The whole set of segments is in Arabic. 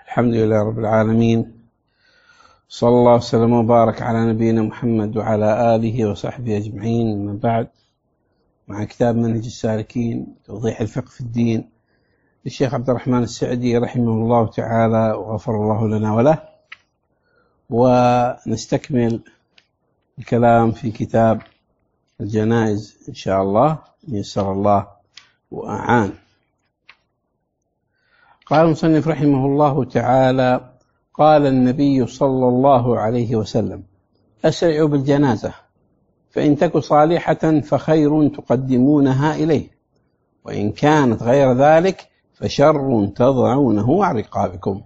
الحمد لله رب العالمين، صلى الله وسلم وبارك على نبينا محمد وعلى آله وصحبه أجمعين. من بعد، مع كتاب منهج السالكين توضيح الفقه في الدين للشيخ عبد الرحمن السعدي رحمه الله تعالى وغفر الله لنا وله، ونستكمل الكلام في كتاب الجنائز إن شاء الله يسر الله وأعان. قال المصنف رحمه الله تعالى: قال النبي صلى الله عليه وسلم: أسرعوا بالجنازة، فإن تك صالحة فخير تقدمونها إليه، وإن كانت غير ذلك فشر تضعونه عن رقابكم.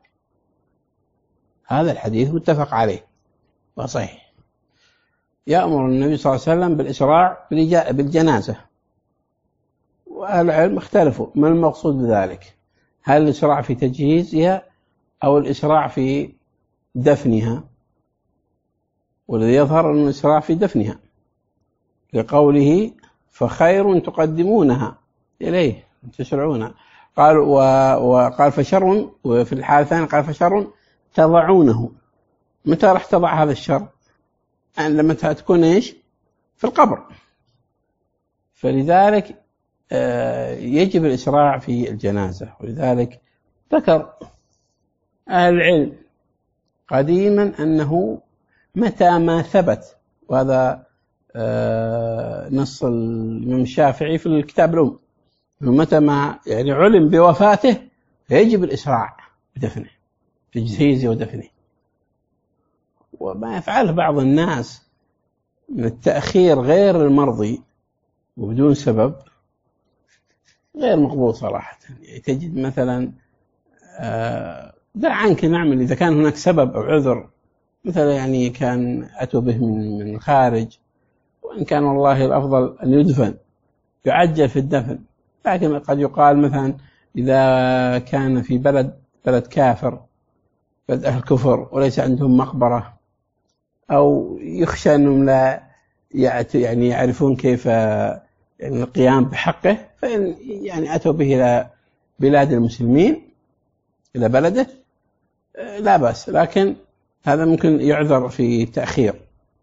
هذا الحديث متفق عليه وصحيح. يأمر النبي صلى الله عليه وسلم بالإسراع بالجنازة، وأهل العلم اختلفوا ما المقصود بذلك، هل الإسراع في تجهيزها أو الإسراع في دفنها؟ والذي يظهر أن الإسراع في دفنها، لقوله فخير تقدمونها إليه تسرعونها. قال وقال فشر، وفي الحالة الثانية قال فشر تضعونه. متى راح تضع هذا الشر؟ لما تكون إيش؟ في القبر. فلذلك يجب الإسراع في الجنازة. ولذلك ذكر أهل العلم قديما أنه متى ما ثبت، وهذا نص الإمام الشافعي في الكتاب الأم، متى ما علم بوفاته فيجب الإسراع بدفنه، تجهيزه ودفنه. وما يفعله بعض الناس من التأخير غير المرضي وبدون سبب غير مقبول صراحة. تجد مثلا دع عنك نعمل إذا كان هناك سبب أو عذر، مثلا كان أتوا به من الخارج، وإن كان والله الأفضل أن يدفن، يعجل في الدفن. لكن قد يقال مثلا إذا كان في بلد كافر، بلد أهل كفر وليس عندهم مقبرة، أو يخشى أنهم لا يعرفون كيف القيام بحقه، فإن أتوا به إلى بلاد المسلمين، إلى بلده، لا بأس. لكن هذا ممكن يعذر في تأخير.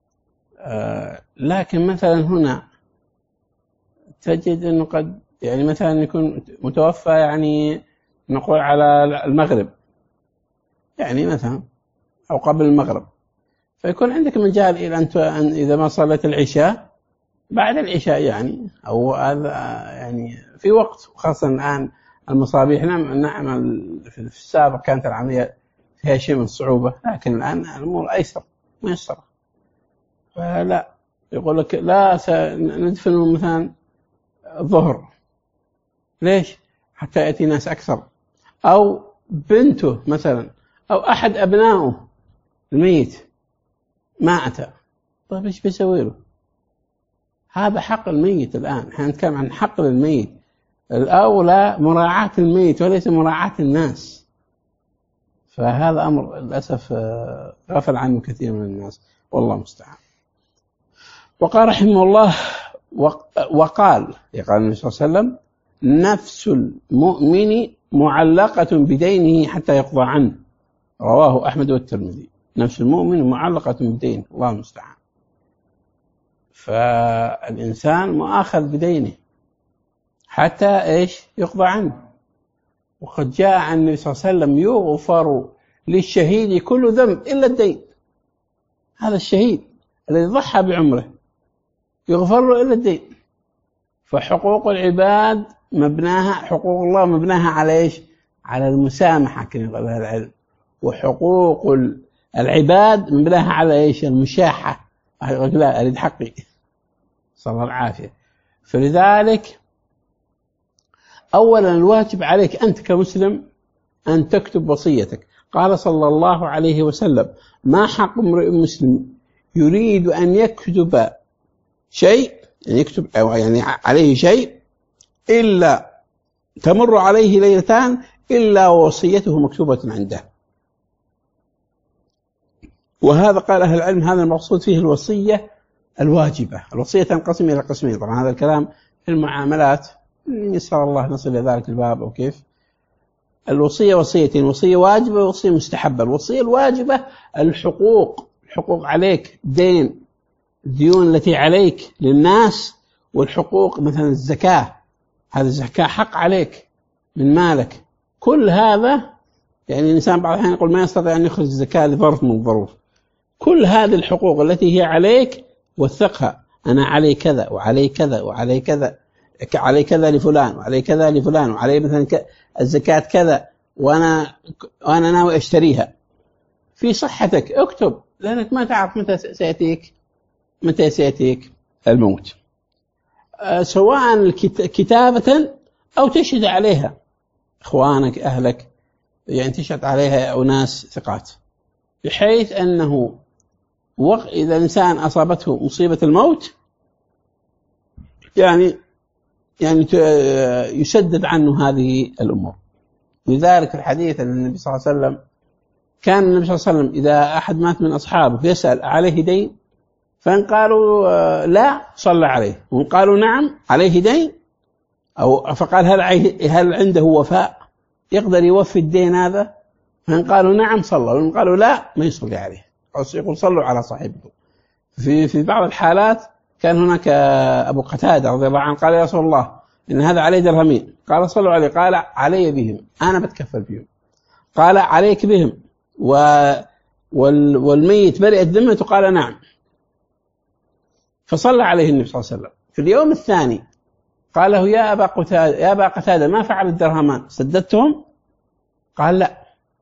لكن مثلا هنا تجد أنه قد مثلا يكون متوفى نقول على المغرب، مثلا أو قبل المغرب، فيكون عندك مجال إلى أن إذا ما صلت العشاء بعد العشاء، أو في وقت. وخاصة الآن المصابيح نعمل في السابق كانت العملية فيها شيء من الصعوبة، لكن الآن الأمور أيسر ميسرة. فلا يقول لك لا سندفن مثلا الظهر، ليش؟ حتى يأتي ناس أكثر، أو بنته مثلا أو أحد أبنائه الميت ما أتى، طيب إيش بيسوي له؟ هذا حق الميت. الآن احنا نتكلم عن حق الميت، الأولى مراعاة الميت وليس مراعاة الناس. فهذا أمر للأسف غفل عنه كثير من الناس، والله المستعان. وقال رحمه الله: وقال النبي صلى الله عليه وسلم: نفس المؤمن معلقة بدينه حتى يقضى عنه. رواه أحمد والترمذي. نفس المؤمن معلقة بدينه، الله المستعان. فالإنسان مؤاخذ بدينه حتى يقضى عنه. وقد جاء عن النبي صلى الله عليه وسلم: يغفر للشهيد كل ذنب إلا الدين. هذا الشهيد الذي ضحى بعمره يغفر له إلا الدين. فحقوق العباد مبناها، حقوق الله مبناها على إيش؟ على المسامحة كما يقول أهل العلم. وحقوق العباد مبناها على إيش؟ المشاحة. لا أريد حقي، صلى الله العافية. فلذلك أولا الواجب عليك أنت كمسلم أن تكتب وصيتك. قال صلى الله عليه وسلم: ما حق امرئ مسلم يريد أن يكتب شيء، يكتب أو عليه شيء، إلا تمر عليه ليلتان إلا وصيته مكتوبة عنده. وهذا قال أهل العلم هذا المقصود فيه الوصية الواجبة. الوصية تنقسم إلى قسمين. طبعا هذا الكلام في المعاملات، يسر الله نصل إلى ذلك الباب أو كيف. الوصية وصيتين، وصية واجبة ووصية مستحبة. الوصية الواجبة الحقوق عليك، دين، الديون التي عليك للناس، والحقوق مثلا الزكاة، هذا الزكاة حق عليك من مالك. كل هذا يعني الإنسان بعض الأحيان يقول ما يستطيع أن يخرج الزكاة لظرف من الظروف. كل هذه الحقوق التي هي عليك وثقها، أنا علي كذا وعلي كذا وعلي كذا، علي كذا لفلان وعلي كذا لفلان وعلي مثلا الزكاة كذا، وأنا ناوي أشتريها. في صحتك اكتب، لأنك ما تعرف متى سيأتيك الموت، سواء كتابة أو تشهد عليها إخوانك أهلك، يعني تشهد عليها أناس ثقات، بحيث أنه إذا الإنسان أصابته مصيبة الموت يعني يسدد عنه هذه الأمور. لذلك الحديث أن النبي صلى الله عليه وسلم كان النبي صلى الله عليه وسلم إذا أحد مات من أصحابه يسأل عليه دين، فإن قالوا لا صلى عليه، وإن قالوا نعم عليه دين، أو فقال هل عنده وفاء يقدر يوفي الدين هذا، فإن قالوا نعم صلى، وإن قالوا لا ما يصلي عليه، يقول صلوا على صاحبكم. في بعض الحالات كان هناك أبو قتادة رضي الله عنه قال يا رسول الله إن هذا عليه درهمين، قال صلوا عليه، قال علي بهم أنا بتكفل بهم، قال عليك بهم والميت برئت ذمته، قال نعم، فصلى عليه النبي صلى الله عليه وسلم. في اليوم الثاني قال له يا أبا قتادة ما فعل الدرهمان، سددتهم؟ قال لا،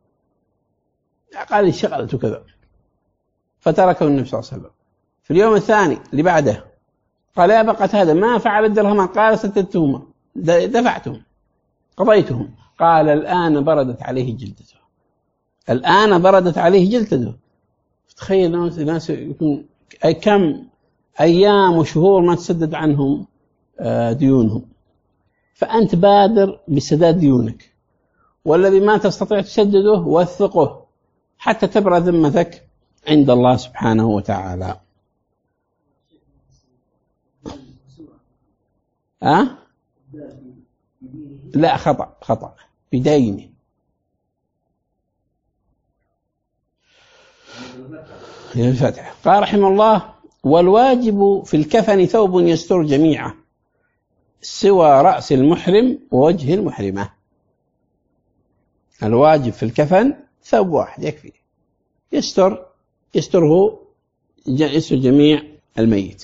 قال انشغلت كذا، فتركه النبي صلى الله عليه وسلم. في اليوم الثاني اللي بعده قال يا أبا قتادة ما فعل الدرهمان، قال سددتهما، دفعتهم، قضيتهم. قال الآن بردت عليه جلدته، الآن بردت عليه جلدته. تخيل الناس يكون كم أيام وشهور ما تسدد عنهم ديونهم، فأنت بادر بسداد ديونك، والذي ما تستطيع تسدده وثقه حتى تبرأ ذمتك عند الله سبحانه وتعالى. لا، خطأ بدينه. الفتح قال رحمه الله والواجب في الكفن ثوب يستر جميعه سوى رأس المحرم ووجه المحرمة. الواجب في الكفن ثوب واحد يكفي، يستر جميع الميت.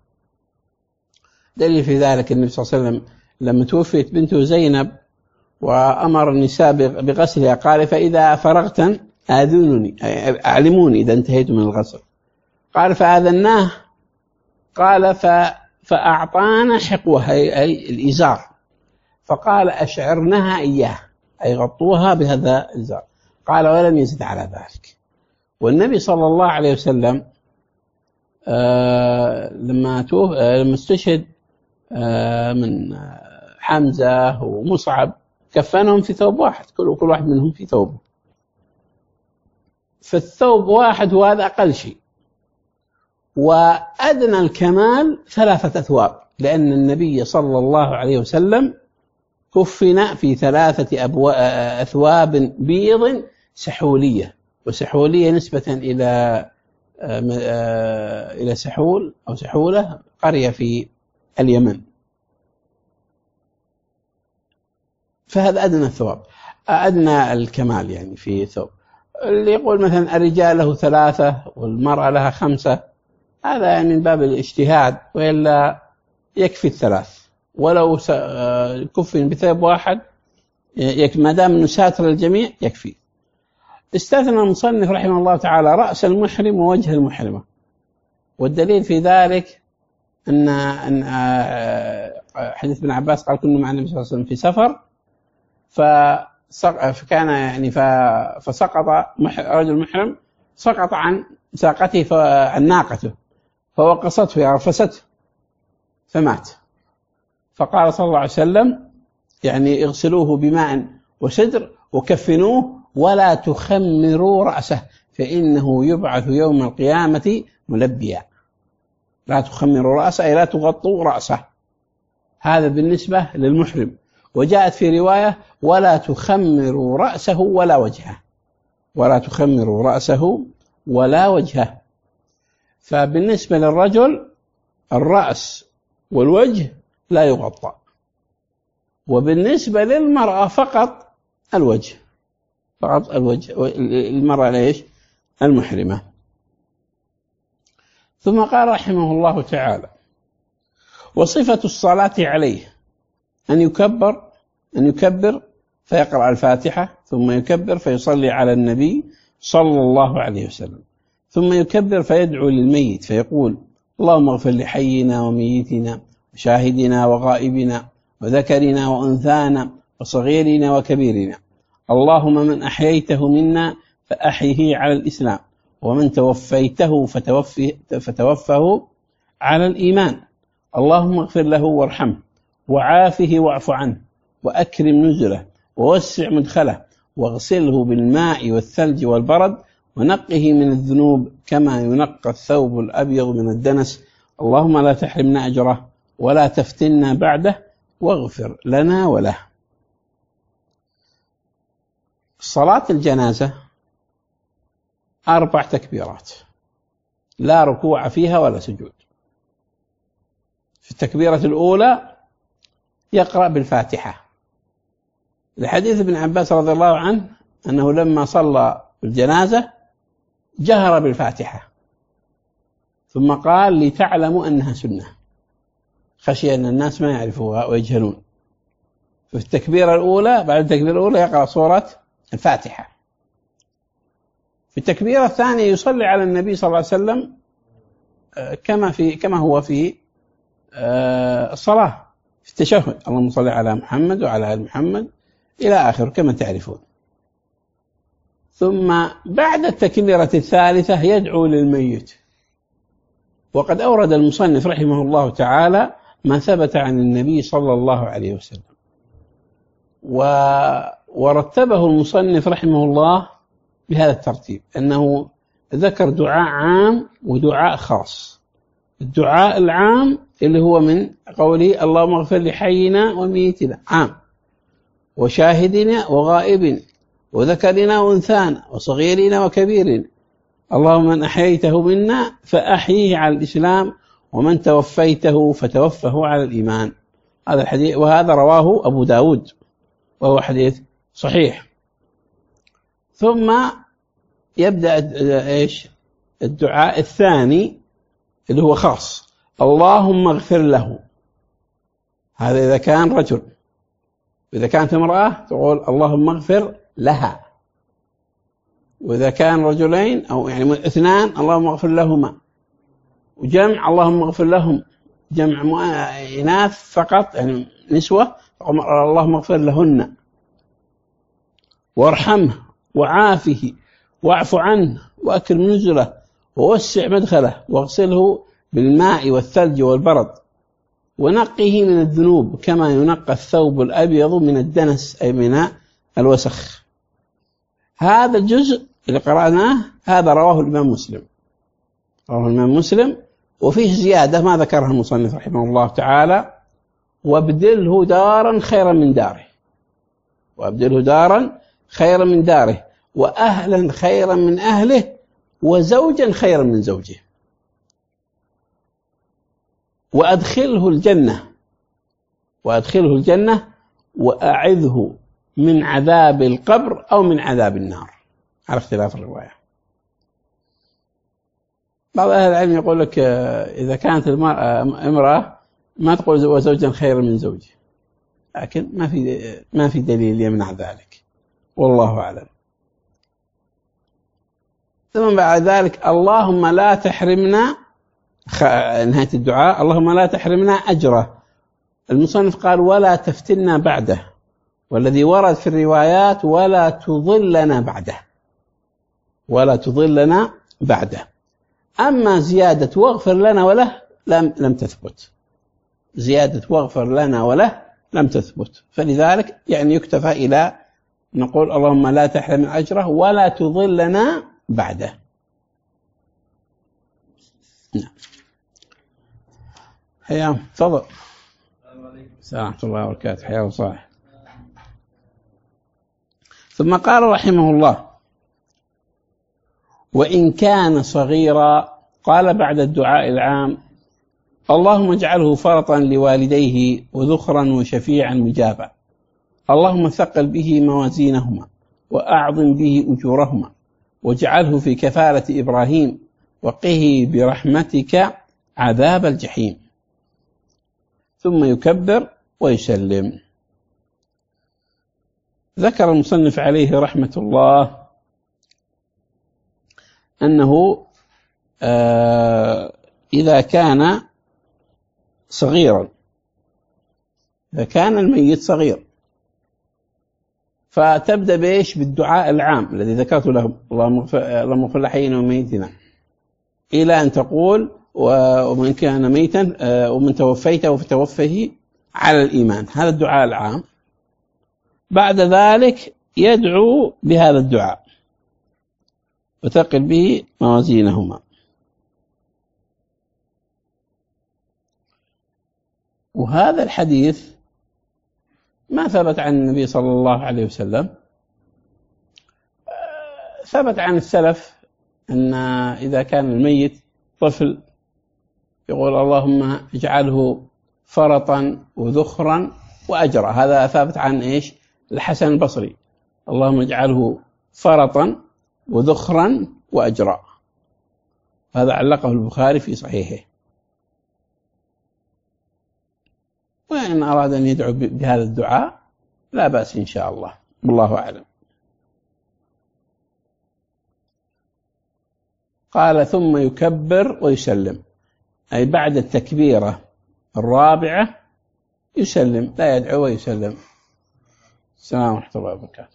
دليل في ذلك النبي صلى الله عليه وسلم لما توفيت بنته زينب وأمر النساء بغسلها، قال فإذا فرغتن آذونني، أعلموني إذا انتهيت من الغسل. قال فآذناه، قال فأعطانا حقوها أي الإزار، فقال أشعرنها إياه أي غطوها بهذا الإزار، قال ولم يزد على ذلك. والنبي صلى الله عليه وسلم لما استشهد من حمزة ومصعب كفنهم في ثوب واحد، كل واحد منهم في ثوبه، فالثوب واحد وهذا أقل شيء. وأدنى الكمال 3 أثواب، لأن النبي صلى الله عليه وسلم كفن في 3 أثواب بيض سحولية، وسحولية نسبة إلى سحول أو سحولة قرية في اليمن. فهذا أدنى الثواب، أدنى الكمال يعني في ثوب. اللي يقول مثلا الرجال له 3 والمرأة لها 5، هذا يعني من باب الاجتهاد، وإلا يكفي 3، ولو كفن بثوب واحد ما دام انه ساتر الجميع يكفي. استثنى المصنف رحمه الله تعالى رأس المحرم ووجه المحرمة، والدليل في ذلك أن حديث ابن عباس قال كنا مع النبي صلى الله عليه وسلم في سفر، فكان يعني فسقط رجل محرم، سقط عن ساقته عن ناقته، فوقصته عرفسته فمات. فقال صلى الله عليه وسلم يعني اغسلوه بماء وسدر وكفنوه ولا تخمروا رأسه فإنه يبعث يوم القيامة ملبيا. لا تخمروا رأسه أي لا تغطوا رأسه. هذا بالنسبة للمحرم. وجاءت في رواية ولا تخمروا رأسه ولا وجهه، ولا تخمروا رأسه ولا وجهه. فبالنسبة للرجل الرأس والوجه لا يغطى، وبالنسبة للمرأة فقط الوجه، فقط الوجه، المرأة ليش؟ المحرمة. ثم قال رحمه الله تعالى: وصفة الصلاة عليه أن يكبر فيقرأ الفاتحة، ثم يكبر فيصلي على النبي صلى الله عليه وسلم، ثم يكبر فيدعو للميت فيقول: اللهم اغفر لحينا وميتنا وشاهدنا وغائبنا وذكرنا وأنثانا وصغيرنا وكبيرنا، اللهم من أحييته منا فأحيه على الإسلام، ومن توفيته فتوفه على الإيمان، اللهم اغفر له وارحمه وعافه واعف عنه وأكرم نزله ووسع مدخله واغسله بالماء والثلج والبرد ونقه من الذنوب كما ينقى الثوب الأبيض من الدنس، اللهم لا تحرمنا أجره ولا تفتنا بعده واغفر لنا وله. صلاة الجنازة 4 تكبيرات لا ركوع فيها ولا سجود. في التكبيرة الأولى يقرأ بالفاتحة، لحديث ابن عباس رضي الله عنه أنه لما صلى الجنازة جهر بالفاتحة ثم قال: لتعلموا أنها سنة، خشي أن الناس ما يعرفوها ويجهلون. في التكبيرة الأولى بعد التكبيرة الأولى يقرأ سورة الفاتحة. في التكبيرة الثانية يصلي على النبي صلى الله عليه وسلم كما هو في الصلاة في التشهد: اللهم صل على محمد وعلى آل محمد إلى آخر كما تعرفون. ثم بعد التكبيرة الثالثة يدعو للميت، وقد أورد المصنف رحمه الله تعالى ما ثبت عن النبي صلى الله عليه وسلم، ورتبه المصنف رحمه الله بهذا الترتيب: أنه ذكر دعاء عام ودعاء خاص. الدعاء العام اللي هو من قوله: اللهم اغفر لحينا وميتنا، عام، وشاهدنا وغائبنا وذكرنا وأنثانا وصغيرنا وكبيرنا، اللهم من أحييته منا فأحيه على الإسلام، ومن توفيته فتوفه على الإيمان. هذا الحديث، وهذا رواه أبو داود وهو حديث صحيح. ثم يبدأ الدعاء الثاني اللي هو خاص: اللهم اغفر له. هذا إذا كان رجل، إذا كانت امرأة تقول اللهم اغفر لها، وإذا كان رجلين أو يعني 2 اللهم اغفر لهما، وجمع اللهم اغفر لهم، جمع إناث فقط يعني نسوة اللهم اغفر لهن، وارحمه وعافه واعف عنه وأكرم نزله ووسع مدخله واغسله بالماء والثلج والبرد ونقه من الذنوب كما ينقى الثوب الأبيض من الدنس أي من الوسخ. هذا الجزء اللي قرأناه هذا رواه الإمام مسلم، رواه الإمام مسلم، وفيه زيادة ما ذكرها المصنف رحمه الله تعالى: وابدله دارا خيرا من داره، وابدله دارا خيرا من داره، وأهلا خيرا من أهله، وزوجا خيرا من زوجه، وأدخله الجنة وأعذه من عذاب القبر أو من عذاب النار، على اختلاف الرواية. بعض أهل العلم يقول لك إذا كانت امرأة ما تقول وزوجا خيرا من زوجه، لكن ما في دليل يمنع ذلك، والله أعلم. ثم بعد ذلك اللهم لا تحرمنا، نهاية الدعاء اللهم لا تحرمنا أجره. المصنف قال ولا تفتنا بعده، والذي ورد في الروايات ولا تضلنا بعده، ولا تضلنا بعده. أما زيادة واغفر لنا وله لم تثبت، زيادة واغفر لنا وله لم تثبت، فلذلك يعني يكتفى إلى نقول اللهم لا تحرم أجره ولا تضلنا بعده. نعم. حيام تفضل. السلام ورحمة الله وبركاته. حيا وصالح. ثم قال رحمه الله: وإن كان صغيرا، قال بعد الدعاء العام: اللهم اجعله فرطا لوالديه وذخرا وشفيعا مجابا، اللهم ثقل به موازينهما وأعظم به أجورهما، واجعله في كفالة إبراهيم، وقه برحمتك عذاب الجحيم. ثم يكبر ويسلم. ذكر المصنف عليه رحمة الله أنه إذا كان صغيرا، إذا كان الميت صغير، فتبدأ بإيش؟ بالدعاء العام الذي ذكرته لهم: اللهم اغفر لحينا وميتنا، إلى أن تقول: ومن كان ميتا ومن توفيته فتوفه على الإيمان. هذا الدعاء العام. بعد ذلك يدعو بهذا الدعاء: وثقل به موازينهما. وهذا الحديث ما ثبت عن النبي صلى الله عليه وسلم، ثبت عن السلف أن إذا كان الميت طفل يقول: اللهم اجعله فرطا وذخرا وأجرا. هذا ثابت عن إيش؟ الحسن البصري: اللهم اجعله فرطا وذخرا وأجرا. هذا علقه البخاري في صحيحه. وإن أراد أن يدعو بهذا الدعاء لا بأس إن شاء الله، والله أعلم. قال: ثم يكبر ويسلم، أي بعد التكبيرة الرابعة يسلم، لا يدعو ويسلم. السلام ورحمة الله وبركاته.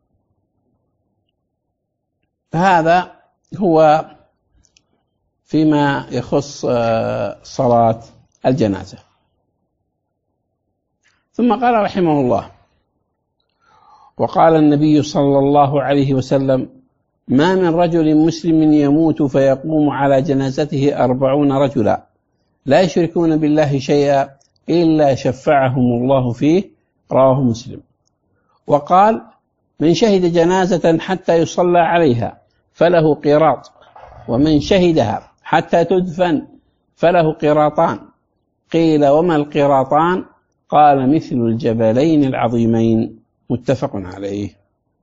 هذا هو فيما يخص صلاة الجنازة. ثم قال رحمه الله: وقال النبي صلى الله عليه وسلم: ما من رجل مسلم يموت فيقوم على جنازته 40 رجلا لا يشركون بالله شيئا إلا شفعهم الله فيه. رواه مسلم. وقال: من شهد جنازة حتى يصلى عليها فله قيراط، ومن شهدها حتى تدفن فله قيراطان. قيل: وما القيراطان؟ قال: مثل الجبلين العظيمين. متفق عليه.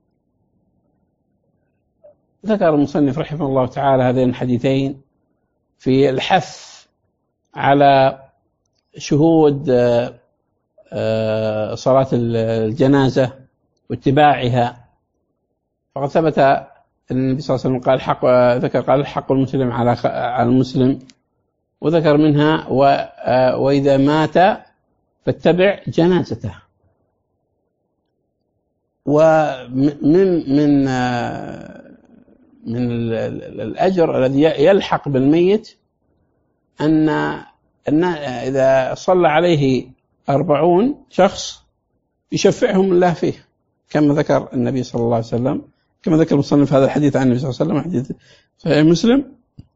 ذكر المصنف رحمه الله تعالى هذين الحديثين في الحث على شهود صلاة الجنازة واتباعها. فقد ثبت أن النبي صلى الله عليه وسلم قال: حق المسلم على المسلم، وذكر منها: وإذا مات فاتبع جنازته. ومن الأجر الذي يلحق بالميت أن إذا صلى عليه 40 شخص يشفعهم الله فيه، كما ذكر النبي صلى الله عليه وسلم، كما ذكر المصنف هذا الحديث عن النبي صلى الله عليه وسلم، حديث صحيح مسلم.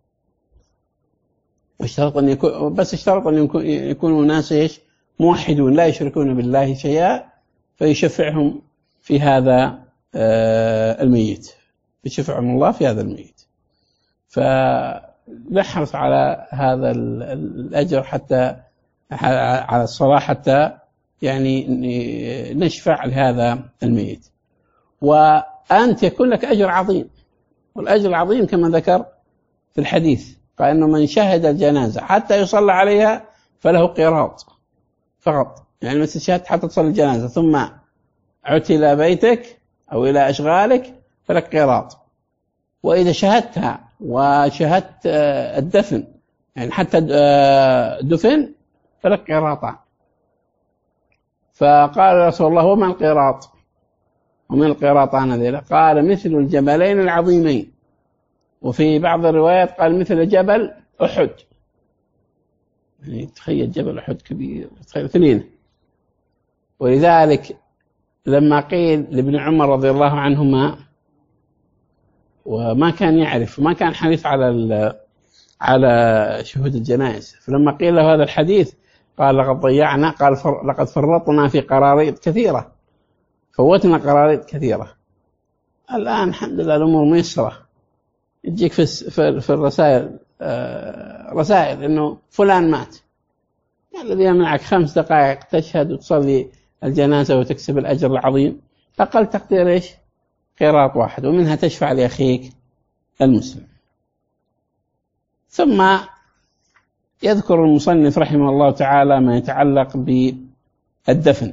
اشترط أن يكونوا ناس إيش؟ موحدون لا يشركون بالله شيئا، فيشفعهم في هذا الميت، يشفعهم الله في هذا الميت. فنحرص على هذا الأجر، حتى على الصلاة، حتى يعني نشفع لهذا الميت، وأنت يكون لك أجر عظيم. والأجر العظيم كما ذكر في الحديث، قال إنه من شهد الجنازة حتى يصلى عليها فله قيراط فقط. يعني مثل شهدت حتى تصلي الجنازة ثم عدت إلى بيتك أو إلى أشغالك فلك قيراط. وإذا شهدتها وشهدت الدفن، يعني حتى دفن، فلك قيراطان. فقال رسول الله: وما القيراط؟ ومن القيراطان هذيلا؟ قال: مثل الجبلين العظيمين. وفي بعض الروايات قال: مثل جبل أحد. يعني تخيل جبل أحد كبير، تخيل 2. ولذلك لما قيل لابن عمر رضي الله عنهما، وما كان يعرف، ما كان حريص على شهود الجنائز، فلما قيل له هذا الحديث قال: لقد ضيعنا، قال: لقد فرطنا في قراريط كثيرة، فوتنا قراريط كثيرة. الآن الحمد لله الأمور ميسرة، يجيك في الرسائل رسائل إنه فلان مات، الذي يمنعك 5 دقائق تشهد وتصلي الجنازة وتكسب الأجر العظيم، أقل تقدير إيش؟ قيراط واحد، ومنها تشفع لأخيك المسلم. ثم يذكر المصنف رحمه الله تعالى ما يتعلق بالدفن.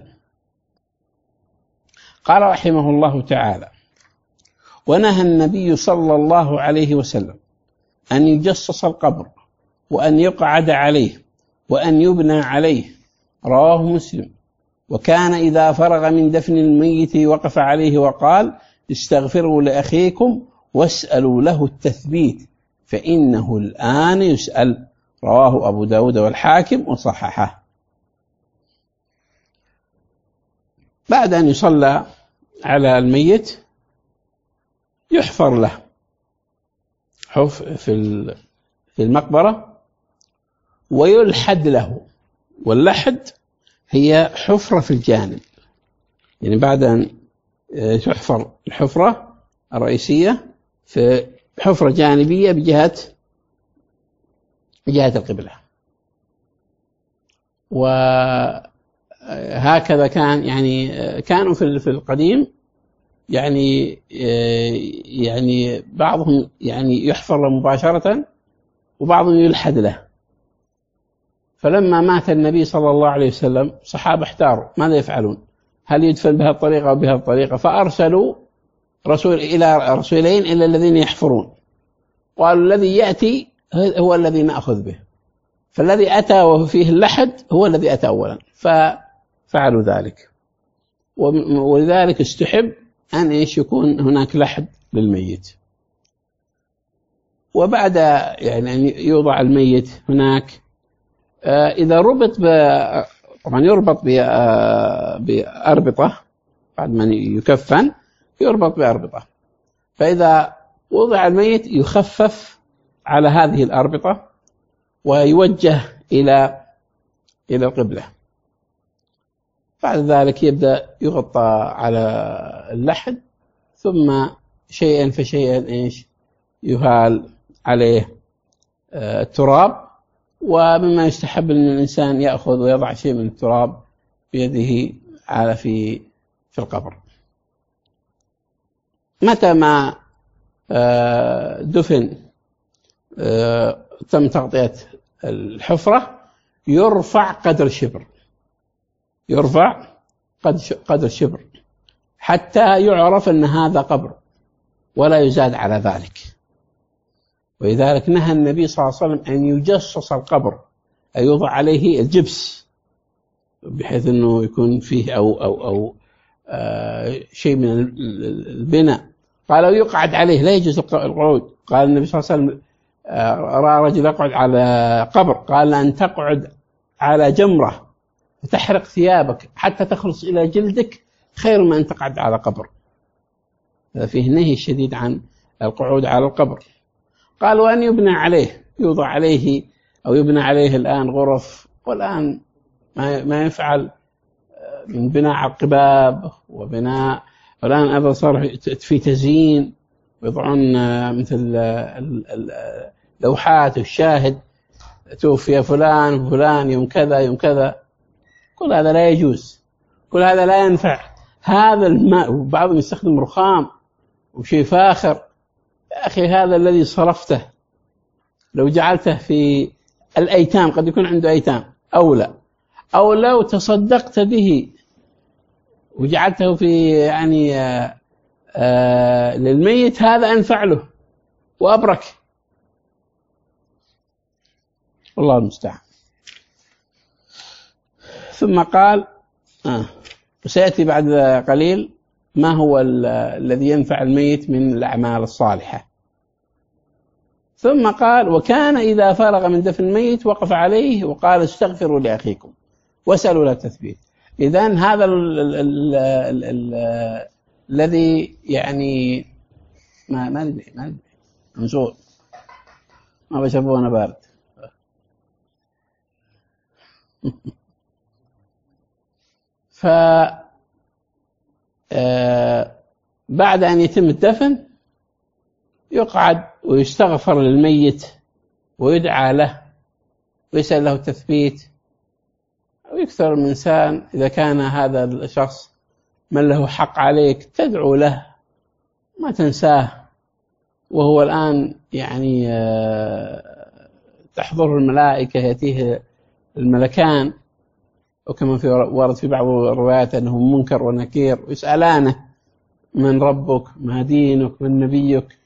قال رحمه الله تعالى: ونهى النبي صلى الله عليه وسلم أن يجصص القبر وأن يقعد عليه وأن يبنى عليه، رواه مسلم. وكان إذا فرغ من دفن الميت وقف عليه وقال: استغفروا لأخيكم واسألوا له التثبيت فإنه الآن يسأل، رواه أبو داود والحاكم وصححه. بعد أن يصلى على الميت يحفر له في المقبرة ويلحد له، واللحد هي حفرة في الجانب، يعني بعد أن تحفر الحفرة الرئيسية في حفرة جانبية بجهة القبلة. وهكذا كان، يعني كانوا في القديم يعني بعضهم يعني يحفر له مباشرة وبعضهم يلحد له. فلما مات النبي صلى الله عليه وسلم الصحابة احتاروا ماذا يفعلون، هل يدفن بهذه الطريقة أو بهذه الطريقة؟ فأرسلوا إلى رسولين إلى الذين يحفرون، قالوا الذي يأتي هو الذي نأخذ به، فالذي أتى وفيه اللحد هو الذي أتى أولا، ففعلوا ذلك. ولذلك استحب أن يكون هناك لحد للميت. وبعد يعني أن يوضع الميت هناك، إذا ربط طبعا يربط بأربطة، بعد ما يكفن يربط بأربطة، فإذا وضع الميت يخفف على هذه الأربطة ويوجه إلى القبلة. بعد ذلك يبدأ يغطى على اللحد، ثم شيئا فشيئا يهال عليه التراب. ومما يستحب أن الإنسان يأخذ ويضع شيء من التراب بيده في القبر. متى ما دفن تم تغطية الحفرة يرفع قدر شبر حتى يعرف أن هذا قبر ولا يزاد على ذلك. ولذلك نهى النبي صلى الله عليه وسلم أن يجصص القبر، أن يوضع عليه الجبس بحيث أنه يكون فيه أو شيء من البناء. قالوا يقعد عليه، لا يجوز القعود. قال النبي صلى الله عليه وسلم رأى رجل يقعد على قبر، قال أن تقعد على جمرة فتحرق ثيابك حتى تخلص إلى جلدك خير من أن تقعد على قبر. فيه نهي شديد عن القعود على القبر. قال وأن يبنى عليه، يوضع عليه أو يبنى عليه الآن غرف، والآن ما يفعل من بناء عقباب وبناء، والآن أيضا صار في تزيين، ويضعون مثل لوحات الشاهد توفي فلان وفلان يوم كذا يوم كذا. كل هذا لا يجوز، كل هذا لا ينفع. هذا الماء، وبعضهم يستخدم رخام وشيء فاخر. يا أخي هذا الذي صرفته لو جعلته في الأيتام، قد يكون عنده أيتام أولى، أو لو تصدقت به وجعلته في للميت، هذا أنفع له وأبرك، والله المستعان. ثم قال وسيأتي بعد قليل ما هو الذي ينفع الميت من الأعمال الصالحة. ثم قال وكان إذا فرغ من دفن الميت وقف عليه وقال استغفروا لأخيكم واسألوا له التثبيت. إذن هذا الذي يعني ما ندري نزول ما بشربونه بارد. بعد أن يتم الدفن يقعد ويستغفر للميت ويدعى له ويسأل له التثبيت، ويكثر من إنسان إذا كان هذا الشخص من له حق عليك تدعو له ما تنساه، وهو الآن يعني تحضر الملائكة يأتيه الملكان، وكما ورد في بعض الروايات أنه منكر ونكير ويسألانه من ربك ما دينك من نبيك،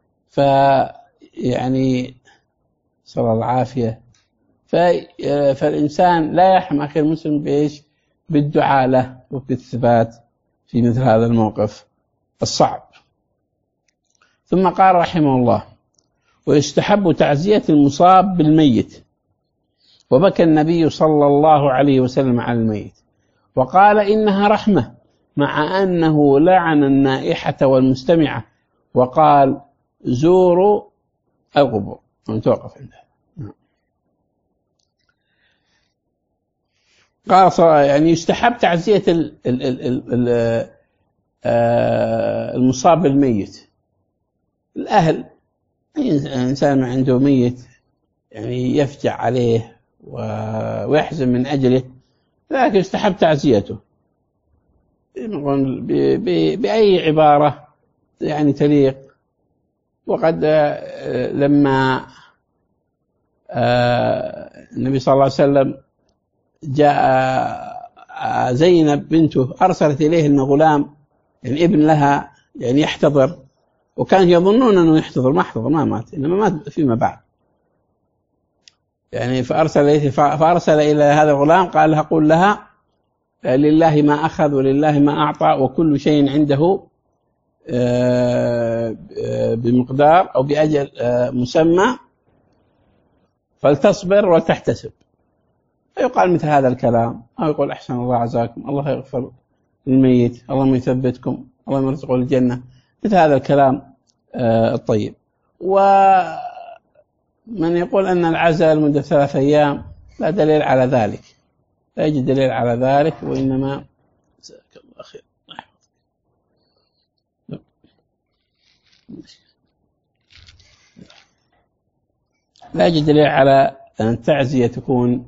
فيعني صلى الله العافية. فالإنسان لا يرحم أخي المسلم بإيش؟ بالدعاء له وبالثبات في مثل هذا الموقف الصعب. ثم قال رحمه الله: ويستحب تعزية المصاب بالميت، وبكى النبي صلى الله عليه وسلم على الميت وقال إنها رحمة، مع أنه لعن النائحة والمستمعة وقال زوروا القبور. ونتوقف عندها. قال يعني يستحب تعزية المصاب بالميت. الأهل إنسان عنده ميت يعني يفجع عليه ويحزن من أجله، لكن يستحب تعزيته بأي عبارة يعني تليق. وقد لما النبي صلى الله عليه وسلم جاء زينب بنته أرسلت إليه أن غلام يعني ابن لها يعني يحتضر، وكان يظنون أنه يحتضر، ما احتضر ما مات، إنما مات فيما بعد يعني. فأرسل إلى هذا الغلام قال لها قل لها لله ما أخذ ولله ما أعطى وكل شيء عنده بمقدار أو بأجل مسمى فلتصبر ولتحتسب. فيقال مثل هذا الكلام، أو يقول أحسن الله عزاكم، الله يغفر للميت، اللهم يثبتكم، اللهم يرزقه الجنة، مثل هذا الكلام الطيب. ومن يقول أن العزاء لمدة 3 أيام لا دليل على ذلك، لا يوجد دليل على ذلك، وإنما الله خير لا يوجد دليل على أن التعزية تكون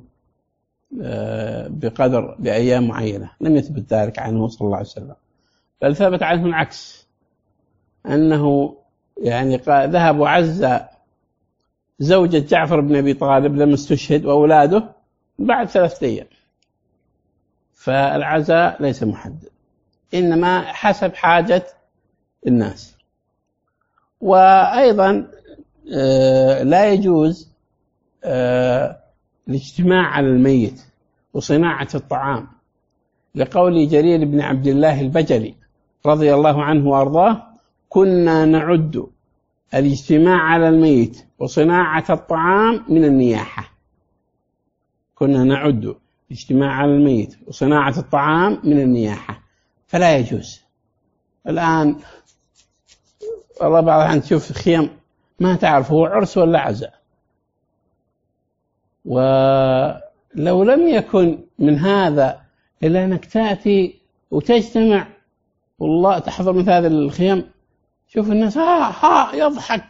بأيام معينة، لم يثبت ذلك عنه صلى الله عليه وسلم، بل ثبت عنه العكس، أنه يعني ذهب وعزى زوجة جعفر بن أبي طالب لما استشهد وأولاده بعد 3 أيام. فالعزاء ليس محدد، إنما حسب حاجة الناس. وأيضا لا يجوز الاجتماع على الميت وصناعة الطعام، لقول جرير بن عبد الله البجلي رضي الله عنه وأرضاه: كنا نعد الاجتماع على الميت وصناعة الطعام من النياحة. كنا نعد الاجتماع على الميت وصناعة الطعام من النياحة، فلا يجوز. الآن والله بعض الأحيان تشوف خيم ما تعرف هو عرس ولا عزاء، ولو لم يكن من هذا إلا أنك تأتي وتجتمع والله تحضر مثل هذه الخيم، شوف الناس يضحك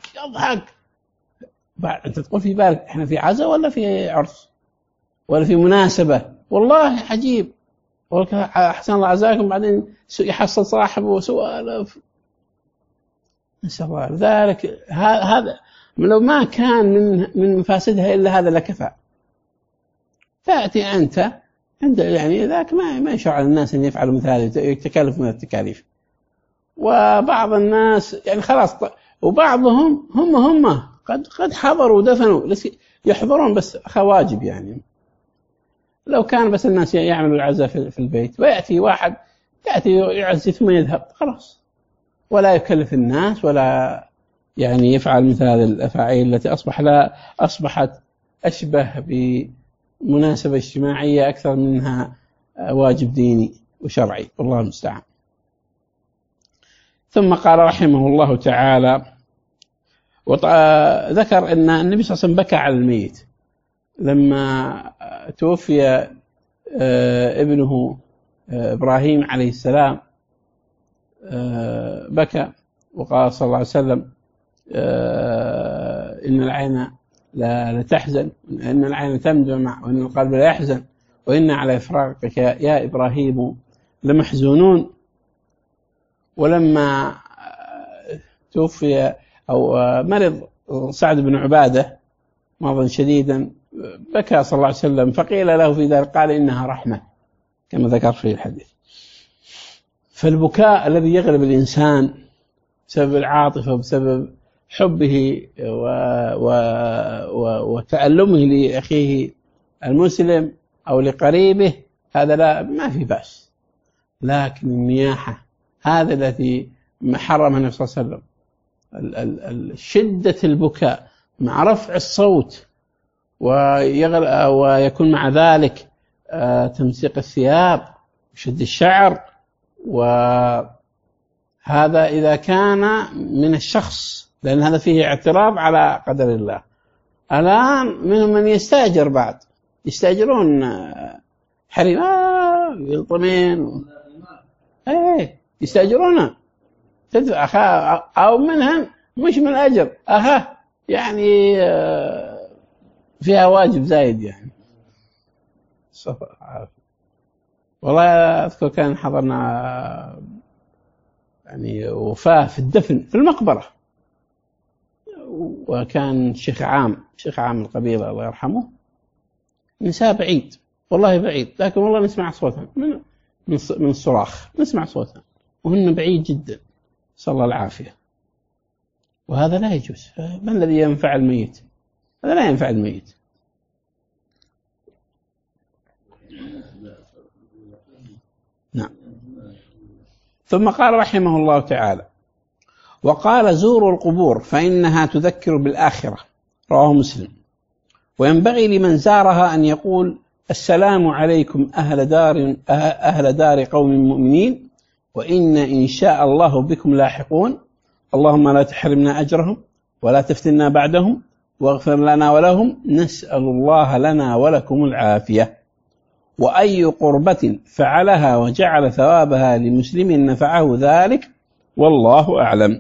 أنت تقول في بالك إحنا في عزاء ولا في عرس ولا في مناسبة؟ والله عجيب، أحسن الله عزاكم، بعدين يحصل صاحبه سؤال. نسأل الله ذلك. هذا لو ما كان من مفاسدها إلا هذا لكفى. تأتي أنت عند يعني ذاك ما يشرع الناس أن يفعلوا مثل هذه، يتكلف من التكاليف. وبعض الناس يعني خلاص، وبعضهم هم قد حضروا ودفنوا، يحضرون بس خواجب يعني. لو كان بس الناس يعملوا العزاء في البيت، ويأتي واحد يأتي يعزي ثم يذهب خلاص، ولا يكلف الناس ولا يعني يفعل مثل هذه الأفاعيل التي أصبحت أشبه بمناسبة اجتماعية أكثر منها واجب ديني وشرعي، والله المستعان. ثم قال رحمه الله تعالى، ذكر أن النبي صلى الله عليه وسلم بكى على الميت لما توفي ابنه إبراهيم عليه السلام، بكى، وقال صلى الله عليه وسلم إن العين لا تحزن، إن العين تدمع، وإن القلب لا يحزن، وإن على إفراقك يا إبراهيم لمحزونون. ولما توفي أو مرض سعد بن عبادة مرضا شديدا بكى صلى الله عليه وسلم، فقيل له في ذلك قال إنها رحمة كما ذكر في الحديث. فالبكاء الذي يغلب الإنسان بسبب العاطفة وبسبب حبه وتألمه لأخيه المسلم أو لقريبه هذا لا ما في بأس، لكن النياحة هذا الذي حرمه النبي صلى الله عليه وسلم، شدة البكاء مع رفع الصوت ويكون مع ذلك تمسيق الثياب وشد الشعر، وهذا إذا كان من الشخص، لأن هذا فيه اعتراض على قدر الله. الآن منهم من يستأجر، بعد يستأجرون حريم يلطمين يستأجرونه تدفع أو منهم مش من أجر يعني فيها واجب زايد يعني. والله أذكر كان حضرنا يعني وفاة في الدفن في المقبرة، وكان شيخ عام القبيلة الله يرحمه، نساء بعيد والله بعيد، لكن والله نسمع صوتها من الصراخ، نسمع صوتها وهن بعيد جدا، صلى الله العافية. وهذا لا يجوز. ما الذي ينفع الميت؟ هذا لا ينفع الميت. نعم. ثم قال رحمه الله تعالى: وقال زوروا القبور فإنها تذكر بالآخرة، رواه مسلم. وينبغي لمن زارها أن يقول: السلام عليكم أهل دار قوم مؤمنين، وإن إن شاء الله بكم لاحقون، اللهم لا تحرمنا أجرهم ولا تفتنا بعدهم، واغفر لنا ولهم، نسأل الله لنا ولكم العافية. وأي قربة فعلها وجعل ثوابها لمسلم نفعه ذلك، والله أعلم.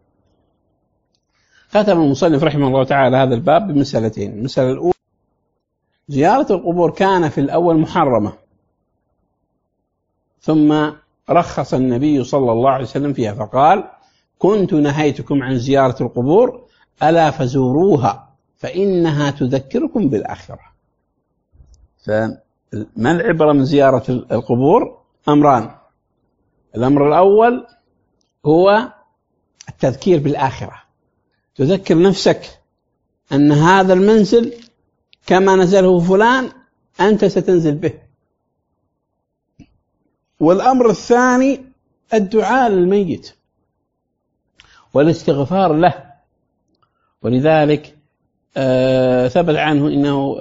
ختم المصنف رحمه الله تعالى هذا الباب بمسألتين. المسألة الأولى: زيارة القبور كان في الأول محرمة، ثم رخص النبي صلى الله عليه وسلم فيها فقال: كنت نهيتكم عن زيارة القبور ألا فزوروها فإنها تذكركم بالآخرة. فما العبرة من زيارة القبور؟ أمران. الأمر الأول هو التذكير بالآخرة، تذكر نفسك أن هذا المنزل كما نزله فلان أنت ستنزل به. والأمر الثاني الدعاء للميت والاستغفار له. ولذلك ثبت عنه إنه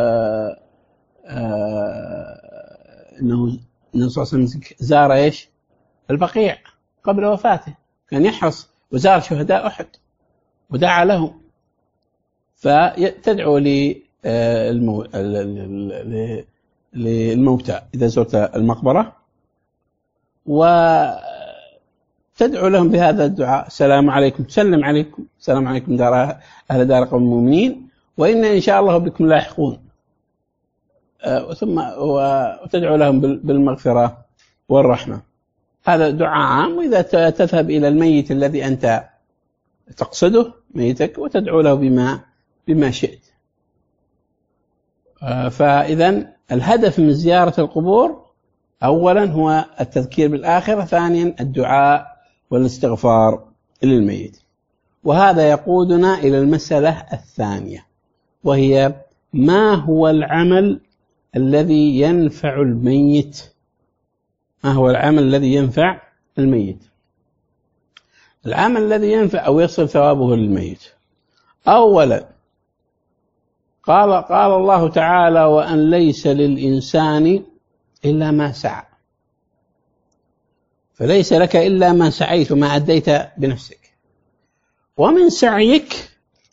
النبي صلى الله عليه وسلم زار إيش؟ البقيع قبل وفاته، كان يحرص، وزار شهداء أحد ودعا لهم. فتدعو للموتى إذا زرت المقبرة، وتدعو لهم بهذا الدعاء: السلام عليكم، تسلم عليكم، السلام عليكم أهل دار قوم المؤمنين، وإن إن شاء الله بكم لاحقون. ثم وتدعو لهم بالمغفرة والرحمة. هذا دعاء عام. وإذا تذهب إلى الميت الذي أنت تقصده، ميتك، وتدعو له بما شئت. فإذا الهدف من زيارة القبور أولا هو التذكير بالآخرة، ثانيا الدعاء والاستغفار للميت. وهذا يقودنا إلى المسألة الثانية، وهي: ما هو العمل الذي ينفع الميت؟ ما هو العمل الذي ينفع الميت؟ العمل الذي ينفع أو يصل ثوابه للميت: أولا قال الله تعالى: وأن ليس للإنسان إلا ما سعى. فليس لك إلا ما سعيت وما أديت بنفسك. ومن سعيك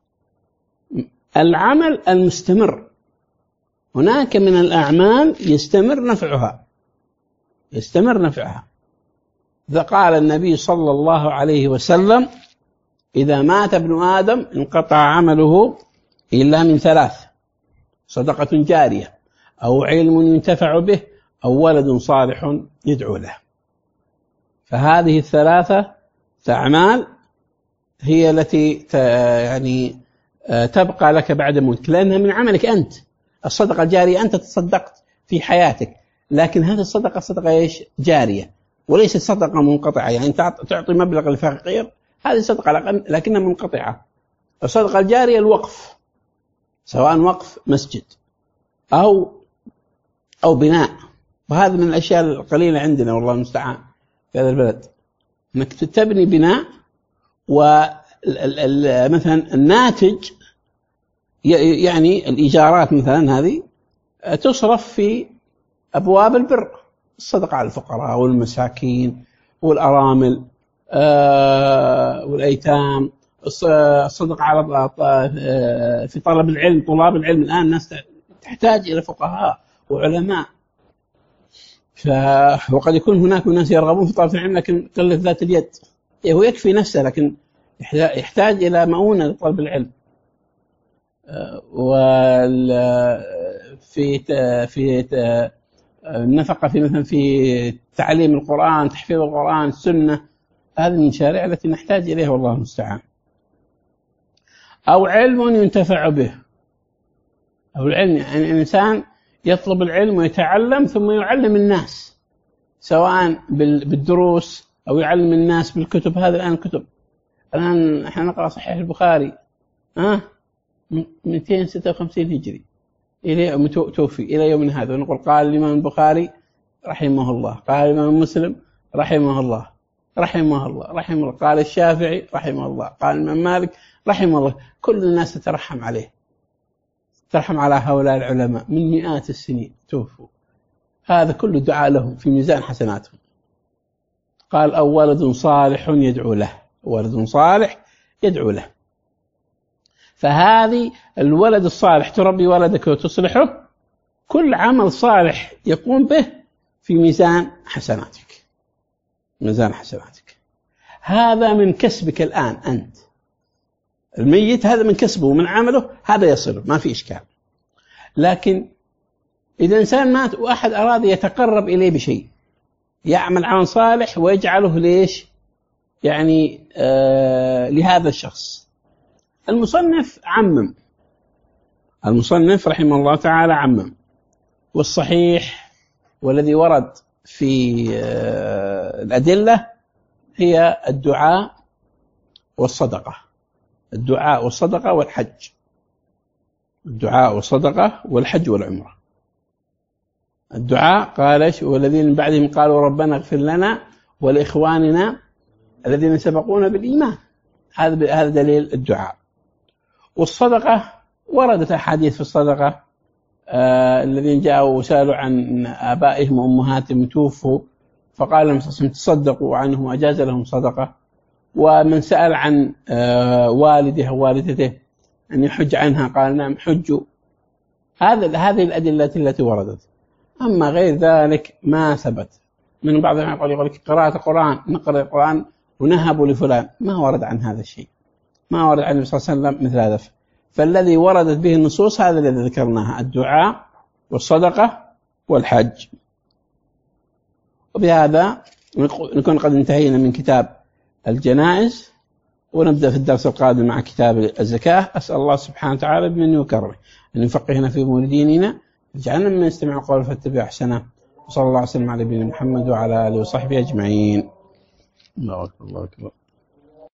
العمل المستمر. هناك من الأعمال يستمر نفعها، قال النبي صلى الله عليه وسلم: إذا مات ابن آدم انقطع عمله إلا من ثلاث: صدقة جارية، أو علم ينتفع به، أو ولد صالح يدعو له. فهذه الثلاثة أعمال هي التي يعني تبقى لك بعد موتك، لأنها من عملك أنت. الصدقة الجارية أنت تصدقت في حياتك، لكن هذه الصدقة صدقة إيش؟ جارية، وليست صدقة منقطعة. يعني أنت تعطي مبلغ للفقير، هذه صدقة لكنها منقطعة. الصدقة الجارية الوقف، سواء وقف مسجد أو بناء، وهذا من الأشياء القليلة عندنا والله المستعان في هذا البلد، أنك تبني بناء ومثلا الناتج يعني الإيجارات مثلا هذه تصرف في أبواب البر، الصدقة على الفقراء والمساكين والأرامل والأيتام، الصدقة على في طلب العلم. طلاب العلم الآن الناس تحتاج إلى فقهاء وعلماء، وقد يكون هناك ناس يرغبون في طلب العلم لكن قلة ذات اليد. هو يكفي نفسه لكن يحتاج إلى مؤونة لطلب العلم. في النفقة في مثلا في تعليم القرآن، تحفيظ القرآن، السنة، هذه من المشاريع التي نحتاج إليها والله المستعان. أو علم ينتفع به، أو العلم يعني الإنسان يطلب العلم ويتعلم ثم يعلم الناس، سواء بالدروس أو يعلم الناس بالكتب. هذا الآن الكتب، الآن احنا نقرأ صحيح البخاري 256 هجري إلى توفي إلى يومنا هذا، ونقول قال الإمام البخاري رحمه الله، قال الإمام مسلم رحمه الله، رحمه الله، رحمه الله، قال الشافعي رحمه الله، قال الإمام مالك رحمه الله. كل الناس تترحم عليه، ترحم على هؤلاء العلماء من مئات السنين توفوا، هذا كله دعاء لهم في ميزان حسناتهم. قال: أو ولد صالح يدعو له، ولد صالح يدعو له. فهذه الولد الصالح، تربي ولدك وتصلحه، كل عمل صالح يقوم به في ميزان حسناتك، ميزان حسناتك. هذا من كسبك الآن أنت، الميت هذا من كسبه ومن عمله، هذا يصل ما في إشكال. لكن إذا إنسان مات وأحد أراد يتقرب إليه بشيء، يعمل عمل صالح ويجعله ليش؟ يعني لهذا الشخص. المصنف عمم، المصنف رحمه الله تعالى عمم، والصحيح والذي ورد في الأدلة هي الدعاء والصدقة، الدعاء والصدقة والحج، الدعاء والصدقة والحج والعمرة. الدعاء قال ايش؟ والذين من بعدهم قالوا ربنا اغفر لنا ولإخواننا الذين سبقونا بالإيمان، هذا دليل الدعاء. والصدقة وردت أحاديث في الصدقة، الذين جاءوا وسألوا عن آبائهم وأمهاتهم توفوا فقال لهم تصدقوا عنهم وأجاز لهم صدقة. ومن سأل عن والده أو والدته أن يحج عنها قال نعم حجوا. هذه الأدلة التي وردت. أما غير ذلك ما ثبت. من بعض يقول لك قراءة القرآن، نقرأ القرآن ونهب لفلان، ما ورد عن هذا الشيء، ما ورد عن النبي صلى الله عليه وسلم مثل هذا. فالذي وردت به النصوص هذا الذي ذكرناها: الدعاء والصدقة والحج. وبهذا نكون قد انتهينا من كتاب الجنائز، ونبدأ في الدرس القادم مع كتاب الزكاة. أسأل الله سبحانه وتعالى بمنه وكرمه أن يفقهنا في أمور ديننا، يجعلنا من يستمع القول فاتبع أحسنه. وصلى الله وسلم على نبينا محمد وعلى آله وصحبه أجمعين. الله أكبر.